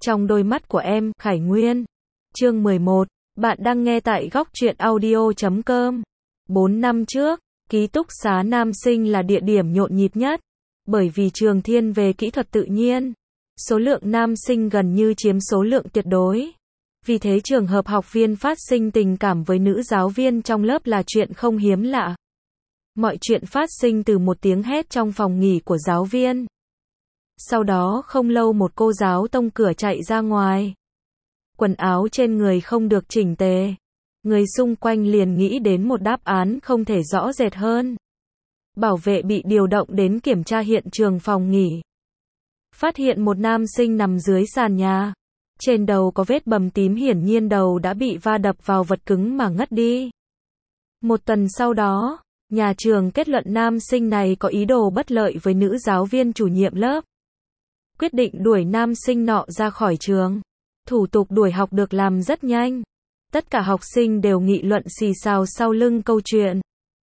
Trong đôi mắt của em, Khải Nguyên. Chương 11. Bạn đang nghe tại góc truyện audio.com. 4 năm trước, ký túc xá nam sinh là địa điểm nhộn nhịp nhất. Bởi vì trường thiên về kỹ thuật tự nhiên, số lượng nam sinh gần như chiếm số lượng tuyệt đối. Vì thế trường hợp học viên phát sinh tình cảm với nữ giáo viên trong lớp là chuyện không hiếm lạ. Mọi chuyện phát sinh từ một tiếng hét trong phòng nghỉ của giáo viên. Sau đó không lâu một cô giáo tông cửa chạy ra ngoài. Quần áo trên người không được chỉnh tề. Người xung quanh liền nghĩ đến một đáp án không thể rõ rệt hơn. Bảo vệ bị điều động đến kiểm tra hiện trường phòng nghỉ. Phát hiện một nam sinh nằm dưới sàn nhà. Trên đầu có vết bầm tím, hiển nhiên đầu đã bị va đập vào vật cứng mà ngất đi. Một tuần sau đó, nhà trường kết luận nam sinh này có ý đồ bất lợi với nữ giáo viên chủ nhiệm lớp. Quyết định đuổi nam sinh nọ ra khỏi trường. Thủ tục đuổi học được làm rất nhanh. Tất cả học sinh đều nghị luận xì xào sau lưng câu chuyện.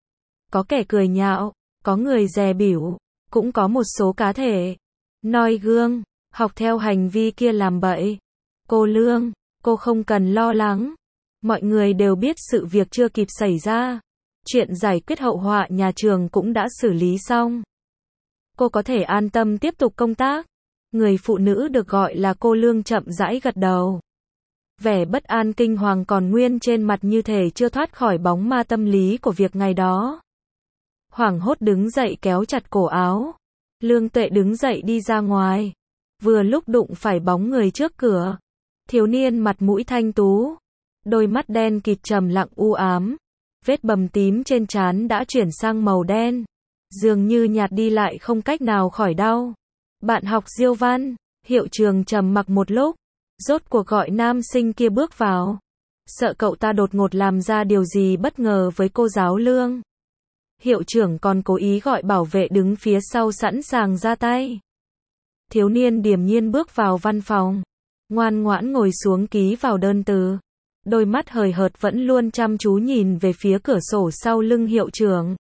Có kẻ cười nhạo, có người dè bỉu, cũng có một số cá thể noi gương, học theo hành vi kia làm bậy. Cô Lương, cô không cần lo lắng. Mọi người đều biết sự việc chưa kịp xảy ra. Chuyện giải quyết hậu họa nhà trường cũng đã xử lý xong. Cô có thể an tâm tiếp tục công tác. Người phụ nữ được gọi là cô Lương chậm rãi gật đầu. Vẻ bất an kinh hoàng còn nguyên trên mặt, như thể chưa thoát khỏi bóng ma tâm lý của việc ngày đó. Hoảng hốt đứng dậy kéo chặt cổ áo. Lương Tuệ đứng dậy đi ra ngoài. Vừa lúc đụng phải bóng người trước cửa. Thiếu niên mặt mũi thanh tú. Đôi mắt đen kịt trầm lặng u ám. Vết bầm tím trên trán đã chuyển sang màu đen. Dường như nhạt đi lại không cách nào khỏi đau. Bạn học Diêu Văn. Hiệu trưởng trầm mặc một lúc. Rốt cuộc gọi nam sinh kia bước vào. Sợ cậu ta đột ngột làm ra điều gì bất ngờ với cô giáo Lương. Hiệu trưởng còn cố ý gọi bảo vệ đứng phía sau sẵn sàng ra tay. Thiếu niên điềm nhiên bước vào văn phòng. Ngoan ngoãn ngồi xuống ký vào đơn từ. Đôi mắt hời hợt vẫn luôn chăm chú nhìn về phía cửa sổ sau lưng hiệu trưởng.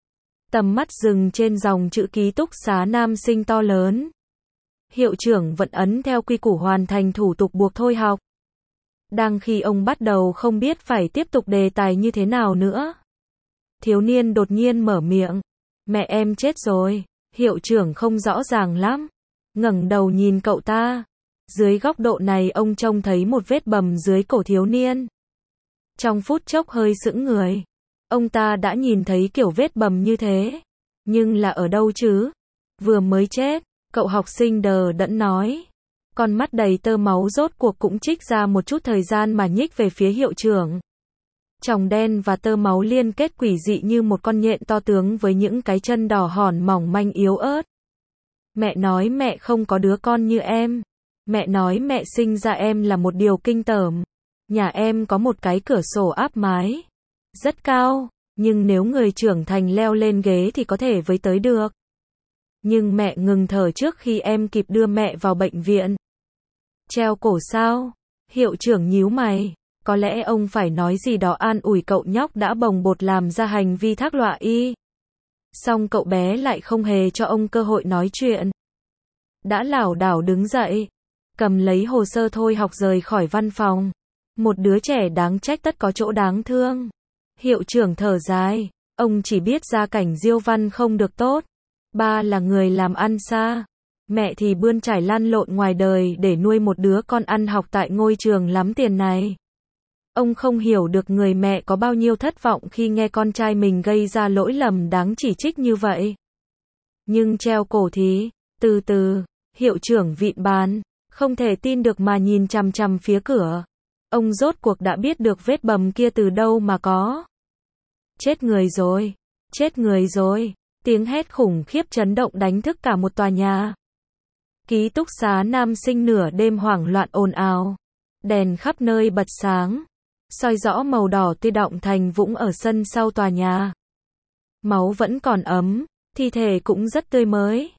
Tầm mắt dừng trên dòng chữ ký túc xá nam sinh to lớn. Hiệu trưởng vẫn ấn theo quy củ hoàn thành thủ tục buộc thôi học. Đang khi ông bắt đầu không biết phải tiếp tục đề tài như thế nào nữa. Thiếu niên đột nhiên mở miệng. Mẹ em chết rồi. Hiệu trưởng không rõ ràng lắm. Ngẩng đầu nhìn cậu ta. Dưới góc độ này ông trông thấy một vết bầm dưới cổ thiếu niên. Trong phút chốc hơi sững người. Ông ta đã nhìn thấy kiểu vết bầm như thế. Nhưng là ở đâu chứ? Vừa mới chết. Cậu học sinh đờ đẫn nói. Con mắt đầy tơ máu rốt cuộc cũng trích ra một chút thời gian mà nhích về phía hiệu trưởng. Tròng đen và tơ máu liên kết quỷ dị như một con nhện to tướng với những cái chân đỏ hòn mỏng manh yếu ớt. Mẹ nói mẹ không có đứa con như em. Mẹ nói mẹ sinh ra em là một điều kinh tởm. Nhà em có một cái cửa sổ áp mái. Rất cao, nhưng nếu người trưởng thành leo lên ghế thì có thể với tới được. Nhưng mẹ ngừng thở trước khi em kịp đưa mẹ vào bệnh viện. Treo cổ sao? Hiệu trưởng nhíu mày. Có lẽ ông phải nói gì đó an ủi cậu nhóc đã bồng bột làm ra hành vi thác loạ y. Song cậu bé lại không hề cho ông cơ hội nói chuyện. Đã lảo đảo đứng dậy. Cầm lấy hồ sơ thôi học rời khỏi văn phòng. Một đứa trẻ đáng trách tất có chỗ đáng thương. Hiệu trưởng thở dài. Ông chỉ biết gia cảnh Diêu Văn không được tốt. Ba là người làm ăn xa. Mẹ thì bươn trải lăn lộn ngoài đời để nuôi một đứa con ăn học tại ngôi trường lắm tiền này. Ông không hiểu được người mẹ có bao nhiêu thất vọng khi nghe con trai mình gây ra lỗi lầm đáng chỉ trích như vậy. Nhưng treo cổ thì, từ từ, hiệu trưởng vịn bàn, không thể tin được mà nhìn chằm chằm phía cửa. Ông rốt cuộc đã biết được vết bầm kia từ đâu mà có. Chết người rồi, chết người rồi. Tiếng hét khủng khiếp chấn động đánh thức cả một tòa nhà. Ký túc xá nam sinh nửa đêm hoảng loạn ồn ào. Đèn khắp nơi bật sáng. Soi rõ màu đỏ tươi đọng thành vũng ở sân sau tòa nhà. Máu vẫn còn ấm, thi thể cũng rất tươi mới.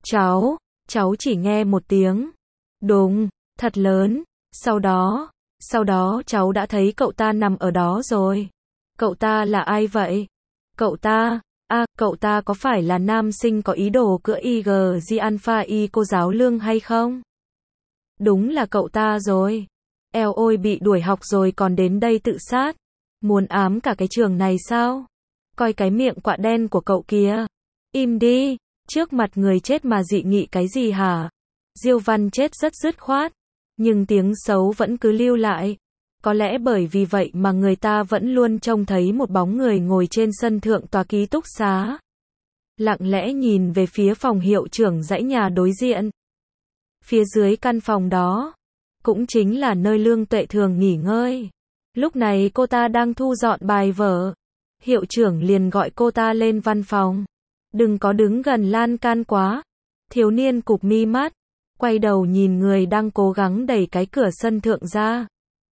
Cháu chỉ nghe một tiếng. Đùng, thật lớn. Sau đó cháu đã thấy cậu ta nằm ở đó rồi. Cậu ta là ai vậy? Cậu ta có phải là nam sinh có ý đồ cữa IG Alpha Y cô giáo Lương hay không? Đúng là cậu ta rồi. Eo ôi, bị đuổi học rồi còn đến đây tự sát. Muốn ám cả cái trường này sao? Coi cái miệng quạ đen của cậu kìa. Im đi, trước mặt người chết mà dị nghị cái gì hả? Diêu Văn chết rất dứt khoát, nhưng tiếng xấu vẫn cứ lưu lại. Có lẽ bởi vì vậy mà người ta vẫn luôn trông thấy một bóng người ngồi trên sân thượng tòa ký túc xá. Lặng lẽ nhìn về phía phòng hiệu trưởng dãy nhà đối diện. Phía dưới căn phòng đó, cũng chính là nơi Lương Tuệ thường nghỉ ngơi. Lúc này cô ta đang thu dọn bài vở. Hiệu trưởng liền gọi cô ta lên văn phòng. Đừng có đứng gần lan can quá. Thiếu niên cụp mi mắt, quay đầu nhìn người đang cố gắng đẩy cái cửa sân thượng ra.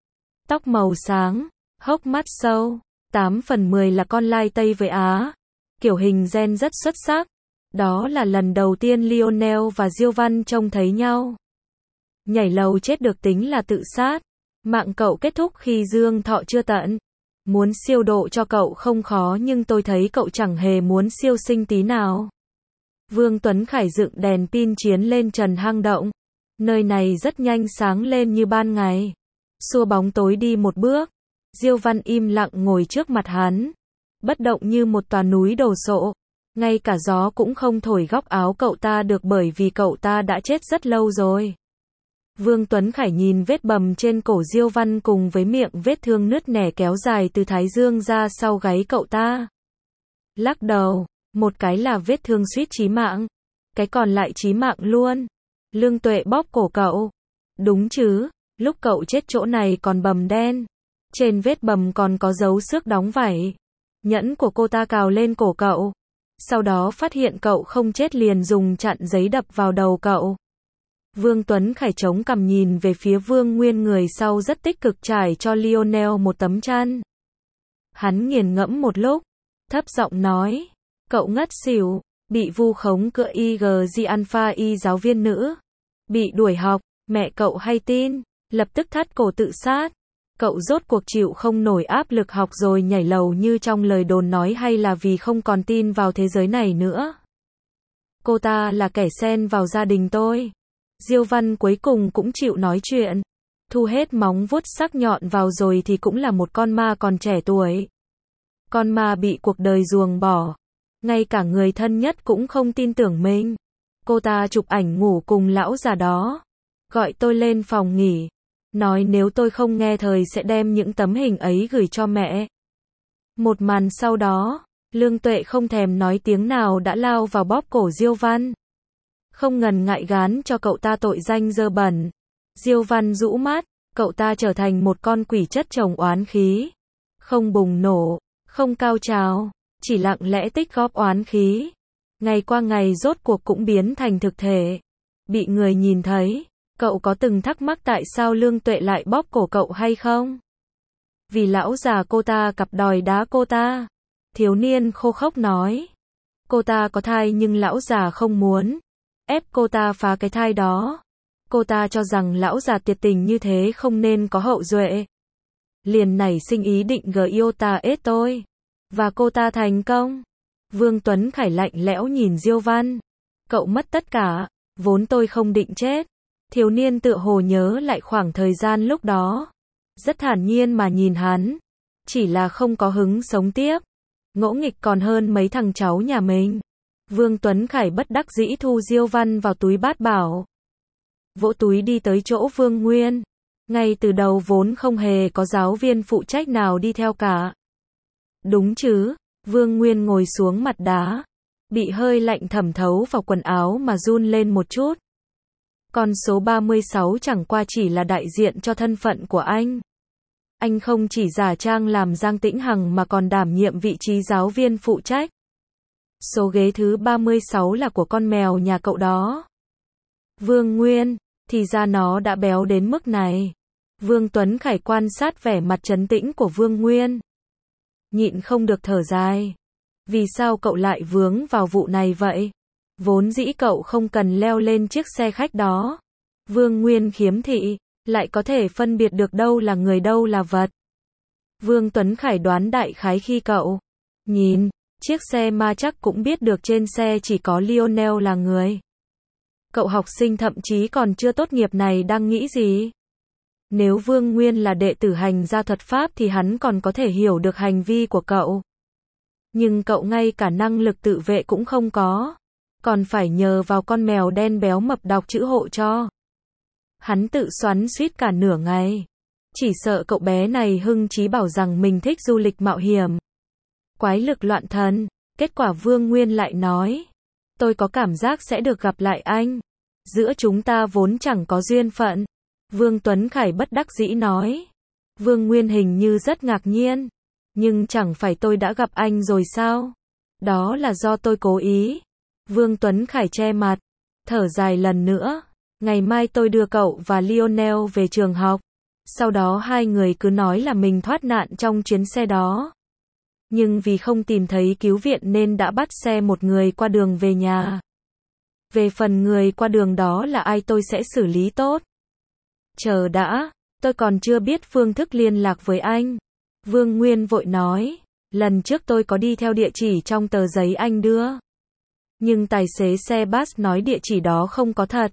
Tóc màu sáng, hốc mắt sâu, 8 phần 10 là con lai Tây với Á. Kiểu hình gen rất xuất sắc. Đó là lần đầu tiên Lionel và Diêu Văn trông thấy nhau. Nhảy lầu chết được tính là tự sát. Mạng cậu kết thúc khi dương thọ chưa tận. Muốn siêu độ cho cậu không khó nhưng tôi thấy cậu chẳng hề muốn siêu sinh tí nào. Vương Tuấn Khải dựng đèn pin chiến lên trần hang động. Nơi này rất nhanh sáng lên như ban ngày. Xua bóng tối đi một bước. Diêu Văn im lặng ngồi trước mặt hắn. Bất động như một tòa núi đổ sộ. Ngay cả gió cũng không thổi góc áo cậu ta được bởi vì cậu ta đã chết rất lâu rồi. Vương Tuấn Khải nhìn vết bầm trên cổ Diêu Văn cùng với miệng vết thương nứt nẻ kéo dài từ thái dương ra sau gáy cậu ta. Lắc đầu, một cái là vết thương suýt chí mạng, cái còn lại chí mạng luôn. Lương Tuệ bóp cổ cậu. Đúng chứ, lúc cậu chết chỗ này còn bầm đen. Trên vết bầm còn có dấu xước đóng vảy. Nhẫn của cô ta cào lên cổ cậu. Sau đó phát hiện cậu không chết liền dùng chặn giấy đập vào đầu cậu. Vương Tuấn Khải chống cằm nhìn về phía Vương Nguyên người sau rất tích cực trải cho Lionel một tấm chăn. Hắn nghiền ngẫm một lúc, thấp giọng nói, cậu ngất xỉu, bị vu khống cựa IG Alpha Y giáo viên nữ, bị đuổi học, mẹ cậu hay tin, lập tức thắt cổ tự sát. Cậu rốt cuộc chịu không nổi áp lực học rồi nhảy lầu như trong lời đồn nói hay là vì không còn tin vào thế giới này nữa? Cô ta là kẻ xen vào gia đình tôi. Diêu Văn cuối cùng cũng chịu nói chuyện. Thu hết móng vuốt sắc nhọn vào rồi thì cũng là một con ma còn trẻ tuổi. Con ma bị cuộc đời ruồng bỏ. Ngay cả người thân nhất cũng không tin tưởng mình. Cô ta chụp ảnh ngủ cùng lão già đó. Gọi tôi lên phòng nghỉ. Nói nếu tôi không nghe thời sẽ đem những tấm hình ấy gửi cho mẹ. Một màn sau đó, Lương Tuệ không thèm nói tiếng nào đã lao vào bóp cổ Diêu Văn. Không ngần ngại gán cho cậu ta tội danh dơ bẩn. Diêu Văn rũ mắt, cậu ta trở thành một con quỷ chất chồng oán khí. Không bùng nổ, không cao trào, chỉ lặng lẽ tích góp oán khí. Ngày qua ngày rốt cuộc cũng biến thành thực thể. Bị người nhìn thấy, cậu có từng thắc mắc tại sao Lương Tuệ lại bóp cổ cậu hay không? Vì lão già cô ta cặp đòi đá cô ta. Thiếu niên khô khốc nói. Cô ta có thai nhưng lão già không muốn. Ép cô ta phá cái thai đó. Cô ta cho rằng lão già tuyệt tình như thế không nên có hậu duệ. Liền nảy sinh ý định Giota ết tôi. Và cô ta thành công. Vương Tuấn Khải lạnh lẽo nhìn Diêu Văn. Cậu mất tất cả, vốn tôi không định chết. Thiếu niên tựa hồ nhớ lại khoảng thời gian lúc đó. Rất thản nhiên mà nhìn hắn. Chỉ là không có hứng sống tiếp. Ngỗ nghịch còn hơn mấy thằng cháu nhà mình. Vương Tuấn Khải bất đắc dĩ thu Diêu Văn vào túi bát bảo. Vỗ túi đi tới chỗ Vương Nguyên. Ngay từ đầu vốn không hề có giáo viên phụ trách nào đi theo cả. Đúng chứ, Vương Nguyên ngồi xuống mặt đá. Bị hơi lạnh thẩm thấu vào quần áo mà run lên một chút. Con số 36 chẳng qua chỉ là đại diện cho thân phận của anh. Anh không chỉ giả trang làm Giang Tĩnh Hằng mà còn đảm nhiệm vị trí giáo viên phụ trách. Số ghế thứ 36 là của con mèo nhà cậu đó. Vương Nguyên, thì ra nó đã béo đến mức này. Vương Tuấn Khải quan sát vẻ mặt trấn tĩnh của Vương Nguyên. Nhịn không được thở dài. Vì sao cậu lại vướng vào vụ này vậy? Vốn dĩ cậu không cần leo lên chiếc xe khách đó. Vương Nguyên khiếm thị, lại có thể phân biệt được đâu là người đâu là vật. Vương Tuấn Khải đoán đại khái khi cậu nhìn chiếc xe ma chắc cũng biết được trên xe chỉ có Lionel là người. Cậu học sinh thậm chí còn chưa tốt nghiệp này đang nghĩ gì? Nếu Vương Nguyên là đệ tử hành gia thuật pháp thì hắn còn có thể hiểu được hành vi của cậu. Nhưng cậu ngay cả năng lực tự vệ cũng không có. Còn phải nhờ vào con mèo đen béo mập đọc chữ hộ cho. Hắn tự xoắn xuýt cả nửa ngày. Chỉ sợ cậu bé này hưng chí bảo rằng mình thích du lịch mạo hiểm. Quái lực loạn thần. Kết quả Vương Nguyên lại nói. Tôi có cảm giác sẽ được gặp lại anh. Giữa chúng ta vốn chẳng có duyên phận. Vương Tuấn Khải bất đắc dĩ nói. Vương Nguyên hình như rất ngạc nhiên. Nhưng chẳng phải tôi đã gặp anh rồi sao? Đó là do tôi cố ý. Vương Tuấn Khải che mặt. Thở dài lần nữa. Ngày mai tôi đưa cậu và Lionel về trường học. Sau đó hai người cứ nói là mình thoát nạn trong chuyến xe đó. Nhưng vì không tìm thấy cứu viện nên đã bắt xe một người qua đường về nhà. Về phần người qua đường đó là ai tôi sẽ xử lý tốt. Chờ đã, tôi còn chưa biết phương thức liên lạc với anh. Vương Nguyên vội nói, lần trước tôi có đi theo địa chỉ trong tờ giấy anh đưa. Nhưng tài xế xe bus nói địa chỉ đó không có thật.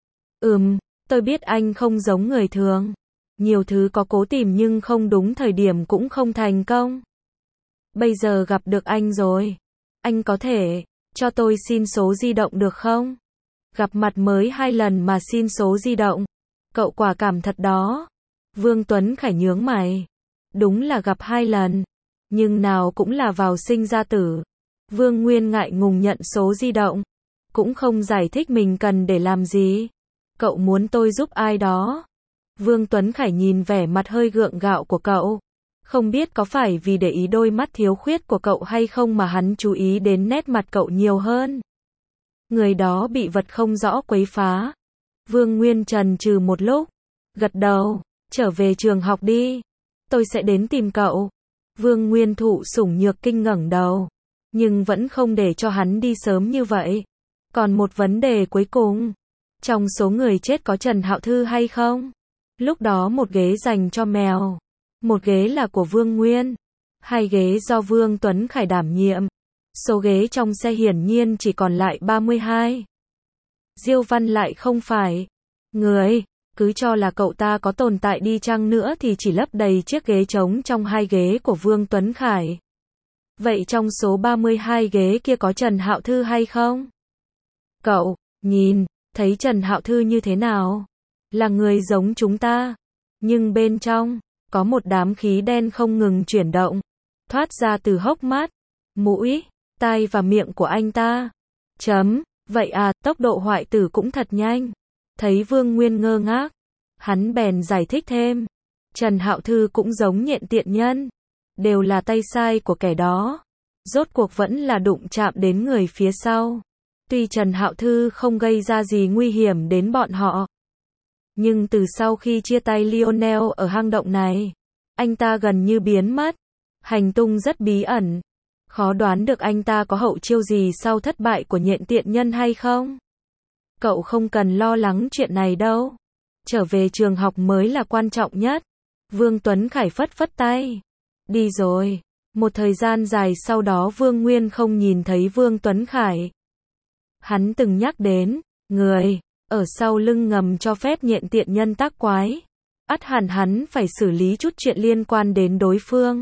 Tôi biết anh không giống người thường. Nhiều thứ có cố tìm nhưng không đúng thời điểm cũng không thành công. Bây giờ gặp được anh rồi. Anh có thể cho tôi xin số di động được không? Gặp mặt mới 2 lần mà xin số di động. Cậu quả cảm thật đó. Vương Tuấn Khải nhướng mày. Đúng là gặp 2 lần. Nhưng nào cũng là vào sinh ra tử. Vương Nguyên ngại ngùng nhận số di động. Cũng không giải thích mình cần để làm gì. Cậu muốn tôi giúp ai đó? Vương Tuấn Khải nhìn vẻ mặt hơi gượng gạo của cậu. Không biết có phải vì để ý đôi mắt thiếu khuyết của cậu hay không mà hắn chú ý đến nét mặt cậu nhiều hơn. Người đó bị vật không rõ quấy phá. Vương Nguyên chần chừ một lúc. Gật đầu. Trở về trường học đi. Tôi sẽ đến tìm cậu. Vương Nguyên thụ sủng nhược kinh ngẩng đầu. Nhưng vẫn không để cho hắn đi sớm như vậy. Còn một vấn đề cuối cùng. Trong số người chết có Trần Hạo Thư hay không? Lúc đó một ghế dành cho mèo. Một ghế là của Vương Nguyên. 2 ghế do Vương Tuấn Khải đảm nhiệm. Số ghế trong xe hiển nhiên chỉ còn lại 32. Diêu Văn lại không phải người. Cứ cho là cậu ta có tồn tại đi chăng nữa thì chỉ lấp đầy chiếc ghế trống trong 2 ghế của Vương Tuấn Khải. Vậy trong số 32 ghế kia có Trần Hạo Thư hay không? Cậu nhìn thấy Trần Hạo Thư như thế nào? Là người giống chúng ta. Nhưng bên trong có một đám khí đen không ngừng chuyển động. Thoát ra từ hốc mắt, mũi, tai và miệng của anh ta. Vậy à, tốc độ hoại tử cũng thật nhanh. Thấy Vương Nguyên ngơ ngác. Hắn bèn giải thích thêm. Trần Hạo Thư cũng giống nhện tiện nhân. Đều là tay sai của kẻ đó. Rốt cuộc vẫn là đụng chạm đến người phía sau. Tuy Trần Hạo Thư không gây ra gì nguy hiểm đến bọn họ. Nhưng từ sau khi chia tay Lionel ở hang động này, anh ta gần như biến mất. Hành tung rất bí ẩn. Khó đoán được anh ta có hậu chiêu gì sau thất bại của nhện tiện nhân hay không. Cậu không cần lo lắng chuyện này đâu. Trở về trường học mới là quan trọng nhất. Vương Tuấn Khải phất phất tay. Đi rồi. Một thời gian dài sau đó Vương Nguyên không nhìn thấy Vương Tuấn Khải. Hắn từng nhắc đến, người ở sau lưng ngầm cho phép nhện tiện nhân tác quái. Ắt hẳn hắn phải xử lý chút chuyện liên quan đến đối phương.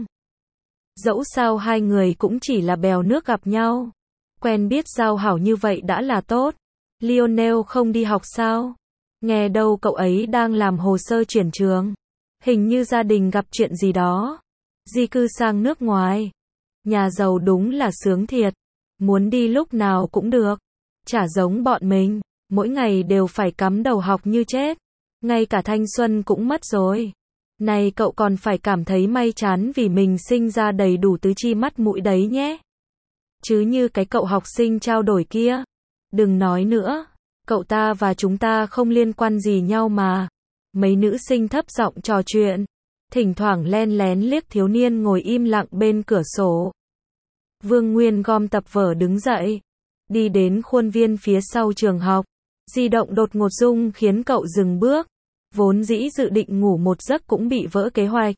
Dẫu sao hai người cũng chỉ là bèo nước gặp nhau. Quen biết giao hảo như vậy đã là tốt. Lionel không đi học sao? Nghe đâu cậu ấy đang làm hồ sơ chuyển trường. Hình như gia đình gặp chuyện gì đó. Di cư sang nước ngoài. Nhà giàu đúng là sướng thiệt. Muốn đi lúc nào cũng được. Chả giống bọn mình. Mỗi ngày đều phải cắm đầu học như chết. Ngay cả thanh xuân cũng mất rồi. Này cậu còn phải cảm thấy may chán vì mình sinh ra đầy đủ tứ chi mắt mũi đấy nhé. Chứ như cái cậu học sinh trao đổi kia. Đừng nói nữa. Cậu ta và chúng ta không liên quan gì nhau mà. Mấy nữ sinh thấp giọng trò chuyện. Thỉnh thoảng len lén liếc thiếu niên ngồi im lặng bên cửa sổ. Vương Nguyên gom tập vở đứng dậy. Đi đến khuôn viên phía sau trường học. Di động đột ngột rung khiến cậu dừng bước. Vốn dĩ dự định ngủ một giấc cũng bị vỡ kế hoạch.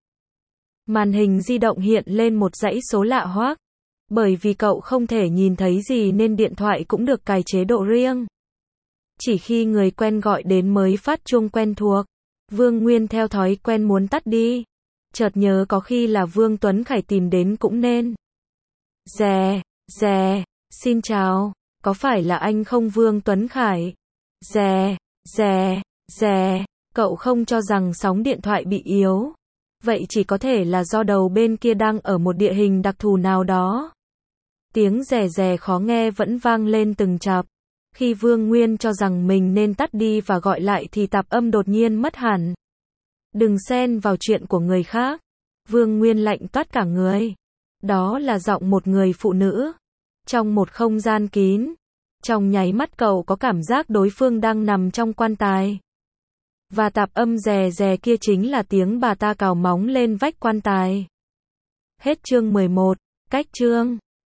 Màn hình di động hiện lên một dãy số lạ hoắc. Bởi vì cậu không thể nhìn thấy gì nên điện thoại cũng được cài chế độ riêng. Chỉ khi người quen gọi đến mới phát chuông quen thuộc. Vương Nguyên theo thói quen muốn tắt đi. Chợt nhớ có khi là Vương Tuấn Khải tìm đến cũng nên. Dè, dè, xin chào, có phải là anh không Vương Tuấn Khải? Dè, dè, dè, cậu không cho rằng sóng điện thoại bị yếu. Vậy chỉ có thể là do đầu bên kia đang ở một địa hình đặc thù nào đó. Tiếng rè rè khó nghe vẫn vang lên từng chập. Khi Vương Nguyên cho rằng mình nên tắt đi và gọi lại thì tạp âm đột nhiên mất hẳn. Đừng xen vào chuyện của người khác. Vương Nguyên lạnh toát cả người. Đó là giọng một người phụ nữ. Trong một không gian kín. Trong nháy mắt cậu có cảm giác đối phương đang nằm trong quan tài. Và tạp âm rè rè kia chính là tiếng bà ta cào móng lên vách quan tài. Hết chương 11. Cách chương